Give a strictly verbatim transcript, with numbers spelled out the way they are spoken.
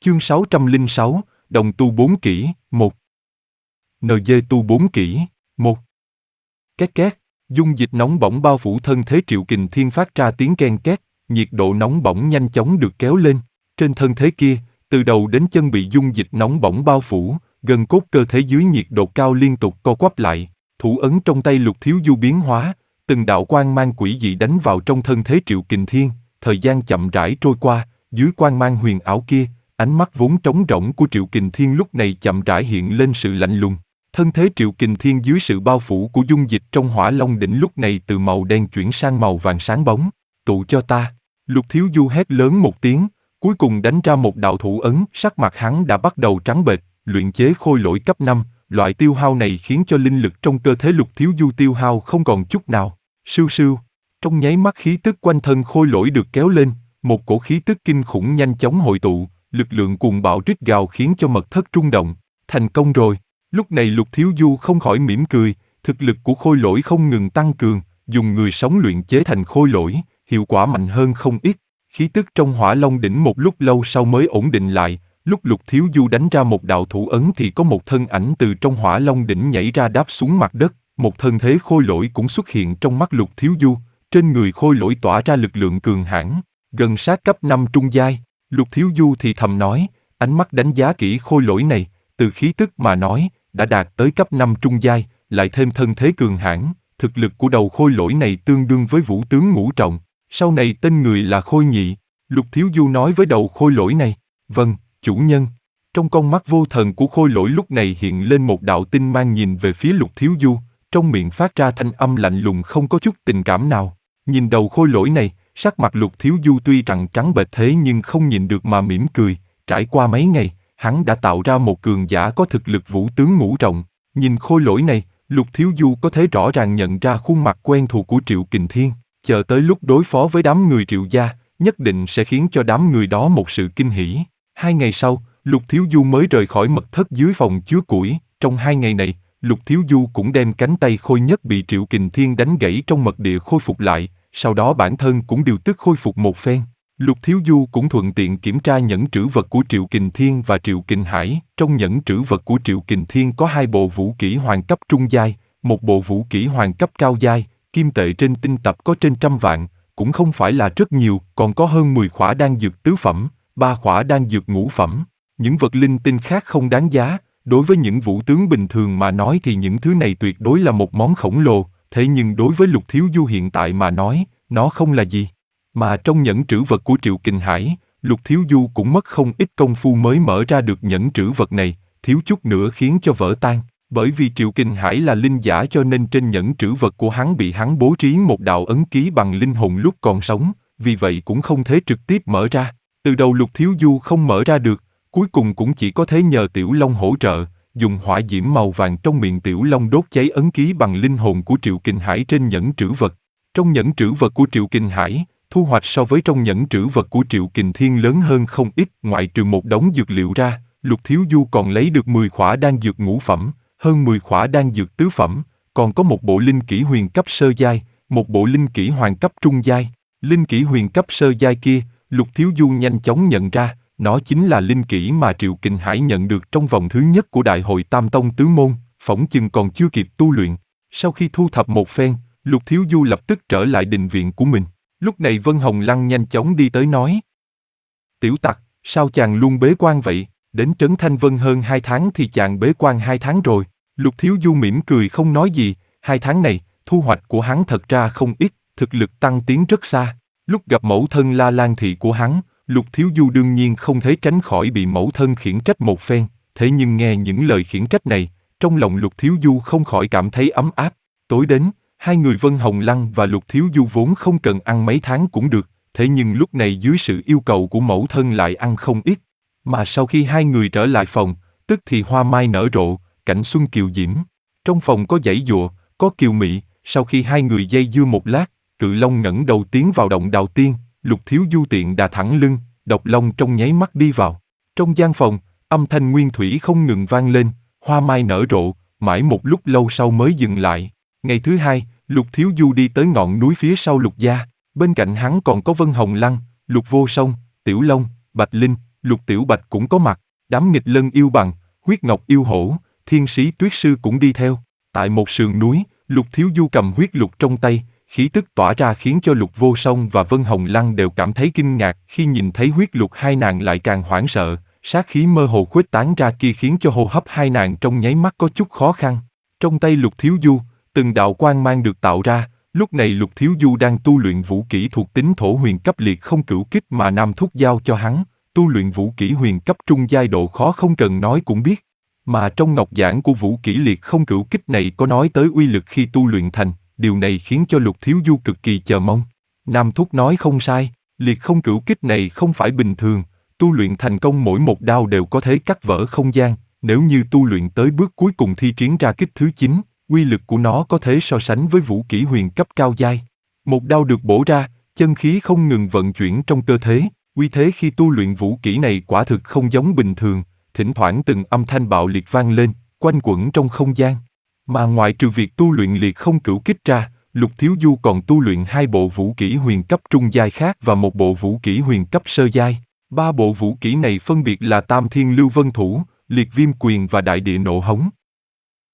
Chương sáu trăm lẻ sáu, Đồng tu bốn kỹ, một. en giê tu bốn kỹ, một. Két két, dung dịch nóng bỏng bao phủ thân thế Triệu Kình Thiên phát ra tiếng ken két, nhiệt độ nóng bỏng nhanh chóng được kéo lên. Trên thân thế kia, từ đầu đến chân bị dung dịch nóng bỏng bao phủ, gân cốt cơ thể dưới nhiệt độ cao liên tục co quắp lại. Thủ ấn trong tay Lục Thiếu Du biến hóa, từng đạo quang mang quỷ dị đánh vào trong thân thế Triệu Kình Thiên. Thời gian chậm rãi trôi qua, dưới quang mang huyền ảo kia, ánh mắt vốn trống rỗng của Triệu Kình Thiên lúc này chậm rãi hiện lên sự lạnh lùng. Thân thế Triệu Kình Thiên dưới sự bao phủ của dung dịch trong Hỏa Long đỉnh lúc này từ màu đen chuyển sang màu vàng sáng bóng. Tụ cho ta! Lục Thiếu Du hét lớn một tiếng, cuối cùng đánh ra một đạo thủ ấn. Sắc mặt hắn đã bắt đầu trắng bệch. Luyện chế khôi lỗi cấp năm, loại tiêu hao này khiến cho linh lực trong cơ thể Lục Thiếu Du tiêu hao không còn chút nào. Sưu sưu, trong nháy mắt khí tức quanh thân khôi lỗi được kéo lên, một cổ khí tức kinh khủng nhanh chóng hội tụ, lực lượng cuồng bạo rít gào khiến cho mật thất rung động. Thành công rồi! Lúc này Lục Thiếu Du không khỏi mỉm cười, thực lực của khôi lỗi không ngừng tăng cường, dùng người sống luyện chế thành khôi lỗi, hiệu quả mạnh hơn không ít. Khí tức trong Hỏa Long đỉnh một lúc lâu sau mới ổn định lại. Lúc Lục Thiếu Du đánh ra một đạo thủ ấn thì có một thân ảnh từ trong Hỏa Long đỉnh nhảy ra đáp xuống mặt đất, một thân thế khôi lỗi cũng xuất hiện trong mắt Lục Thiếu Du, trên người khôi lỗi tỏa ra lực lượng cường hãn, gần sát cấp năm trung giai. Lục Thiếu Du thì thầm nói, ánh mắt đánh giá kỹ khôi lỗi này, từ khí tức mà nói, đã đạt tới cấp năm trung giai, lại thêm thân thế cường hãn, thực lực của đầu khôi lỗi này tương đương với vũ tướng ngũ trọng, sau này tên người là Khôi Nhị. Lục Thiếu Du nói với đầu khôi lỗi này, vâng, chủ nhân. Trong con mắt vô thần của khôi lỗi lúc này hiện lên một đạo tinh mang nhìn về phía Lục Thiếu Du, trong miệng phát ra thanh âm lạnh lùng không có chút tình cảm nào. Nhìn đầu khôi lỗi này, sắc mặt Lục Thiếu Du tuy rằng trắng bệch thế nhưng không nhìn được mà mỉm cười. Trải qua mấy ngày, hắn đã tạo ra một cường giả có thực lực vũ tướng ngũ trọng. Nhìn khôi lỗi này, Lục Thiếu Du có thể rõ ràng nhận ra khuôn mặt quen thuộc của Triệu Kình Thiên. Chờ tới lúc đối phó với đám người Triệu gia, nhất định sẽ khiến cho đám người đó một sự kinh hỉ. Hai ngày sau, Lục Thiếu Du mới rời khỏi mật thất dưới phòng chứa củi. Trong hai ngày này, Lục Thiếu Du cũng đem cánh tay khôi nhất bị Triệu Kình Thiên đánh gãy trong mật địa khôi phục lại, sau đó bản thân cũng điều tức khôi phục một phen. Lục Thiếu Du cũng thuận tiện kiểm tra nhẫn trữ vật của Triệu Kình Thiên và Triệu Kình Hải. Trong nhẫn trữ vật của Triệu Kình Thiên có hai bộ vũ kỹ hoàng cấp trung giai, một bộ vũ kỹ hoàng cấp cao giai, kim tệ trên tinh tập có trên trăm vạn, cũng không phải là rất nhiều, còn có hơn mười khỏa đan dược tứ phẩm, ba khỏa đan dược ngũ phẩm. Những vật linh tinh khác không đáng giá, đối với những vũ tướng bình thường mà nói thì những thứ này tuyệt đối là một món khổng lồ, thế nhưng đối với Lục Thiếu Du hiện tại mà nói, nó không là gì. Mà trong nhẫn trữ vật của Triệu Kình Hải, Lục Thiếu Du cũng mất không ít công phu mới mở ra được nhẫn trữ vật này, thiếu chút nữa khiến cho vỡ tan. Bởi vì Triệu Kình Hải là linh giả cho nên trên nhẫn trữ vật của hắn bị hắn bố trí một đạo ấn ký bằng linh hồn lúc còn sống, vì vậy cũng không thể trực tiếp mở ra. Từ đầu Lục Thiếu Du không mở ra được, cuối cùng cũng chỉ có thể nhờ Tiểu Long hỗ trợ, dùng hỏa diễm màu vàng trong miệng Tiểu Long đốt cháy ấn ký bằng linh hồn của Triệu Kình Hải trên nhẫn trữ vật. Trong nhẫn trữ vật của Triệu Kình Hải, thu hoạch so với trong nhẫn trữ vật của Triệu Kình Thiên lớn hơn không ít, ngoại trừ một đống dược liệu ra, Lục Thiếu Du còn lấy được mười khỏa đan dược ngũ phẩm, hơn mười khỏa đan dược tứ phẩm, còn có một bộ linh kỹ huyền cấp sơ giai, một bộ linh kỹ hoàng cấp trung giai. Linh kỹ huyền cấp sơ giai kia, Lục Thiếu Du nhanh chóng nhận ra, nó chính là linh kỹ mà Triệu Kình Hải nhận được trong vòng thứ nhất của Đại hội Tam Tông Tứ Môn, phỏng chừng còn chưa kịp tu luyện. Sau khi thu thập một phen, Lục Thiếu Du lập tức trở lại đình viện của mình. Lúc này Vân Hồng Lăng nhanh chóng đi tới nói: Tiểu tặc, sao chàng luôn bế quan vậy? Đến Trấn Thanh Vân hơn hai tháng thì chàng bế quan hai tháng rồi. Lục Thiếu Du mỉm cười không nói gì, hai tháng này, thu hoạch của hắn thật ra không ít, thực lực tăng tiến rất xa. Lúc gặp mẫu thân La Lan Thị của hắn, Lục Thiếu Du đương nhiên không thể tránh khỏi bị mẫu thân khiển trách một phen, thế nhưng nghe những lời khiển trách này, trong lòng Lục Thiếu Du không khỏi cảm thấy ấm áp. Tối đến, hai người Vân Hồng Lăng và Lục Thiếu Du vốn không cần ăn mấy tháng cũng được, thế nhưng lúc này dưới sự yêu cầu của mẫu thân lại ăn không ít. Mà sau khi hai người trở lại phòng, tức thì hoa mai nở rộ, cảnh xuân kiều diễm. Trong phòng có dãy dụa, có kiều mị, sau khi hai người dây dưa một lát, Cự Long ngẩng đầu tiến vào động đào tiên, Lục Thiếu Du tiện đà thẳng lưng, Độc Long trong nháy mắt đi vào. Trong gian phòng, âm thanh nguyên thủy không ngừng vang lên, hoa mai nở rộ, mãi một lúc lâu sau mới dừng lại. Ngày thứ hai, Lục Thiếu Du đi tới ngọn núi phía sau Lục gia, bên cạnh hắn còn có Vân Hồng Lăng, Lục Vô Song, Tiểu Long, Bạch Linh, Lục Tiểu Bạch cũng có mặt, đám nghịch lân yêu bằng, huyết ngọc yêu hổ, thiên sĩ tuyết sư cũng đi theo. Tại một sườn núi, Lục Thiếu Du cầm huyết lục trong tay, khí tức tỏa ra khiến cho Lục Vô Song và Vân Hồng Lăng đều cảm thấy kinh ngạc, khi nhìn thấy huyết lục hai nàng lại càng hoảng sợ, sát khí mơ hồ khuếch tán ra kia khiến cho hô hấp hai nàng trong nháy mắt có chút khó khăn. Trong tay Lục Thiếu Du, từng đạo quang mang được tạo ra, lúc này Lục Thiếu Du đang tu luyện vũ kỹ thuộc tính thổ huyền cấp liệt không cửu kích mà Nam Thúc giao cho hắn, tu luyện vũ kỹ huyền cấp trung giai độ khó không cần nói cũng biết. Mà trong ngọc giảng của vũ kỹ liệt không cửu kích này có nói tới uy lực khi tu luyện thành, điều này khiến cho Lục Thiếu Du cực kỳ chờ mong. Nam Thúc nói không sai, liệt không cửu kích này không phải bình thường, tu luyện thành công mỗi một đao đều có thể cắt vỡ không gian, nếu như tu luyện tới bước cuối cùng thi triển ra kích thứ chín, uy lực của nó có thể so sánh với vũ kỹ huyền cấp cao giai. Một đao được bổ ra, chân khí không ngừng vận chuyển trong cơ thể, uy thế khi tu luyện vũ kỹ này quả thực không giống bình thường, thỉnh thoảng từng âm thanh bạo liệt vang lên, quanh quẩn trong không gian. Mà ngoại trừ việc tu luyện liệt không cửu kích ra, Lục Thiếu Du còn tu luyện hai bộ vũ kỹ huyền cấp trung giai khác và một bộ vũ kỹ huyền cấp sơ giai. Ba bộ vũ kỹ này phân biệt là Tam Thiên Lưu Vân Thủ, Liệt Viêm Quyền và Đại Địa Nộ Hống.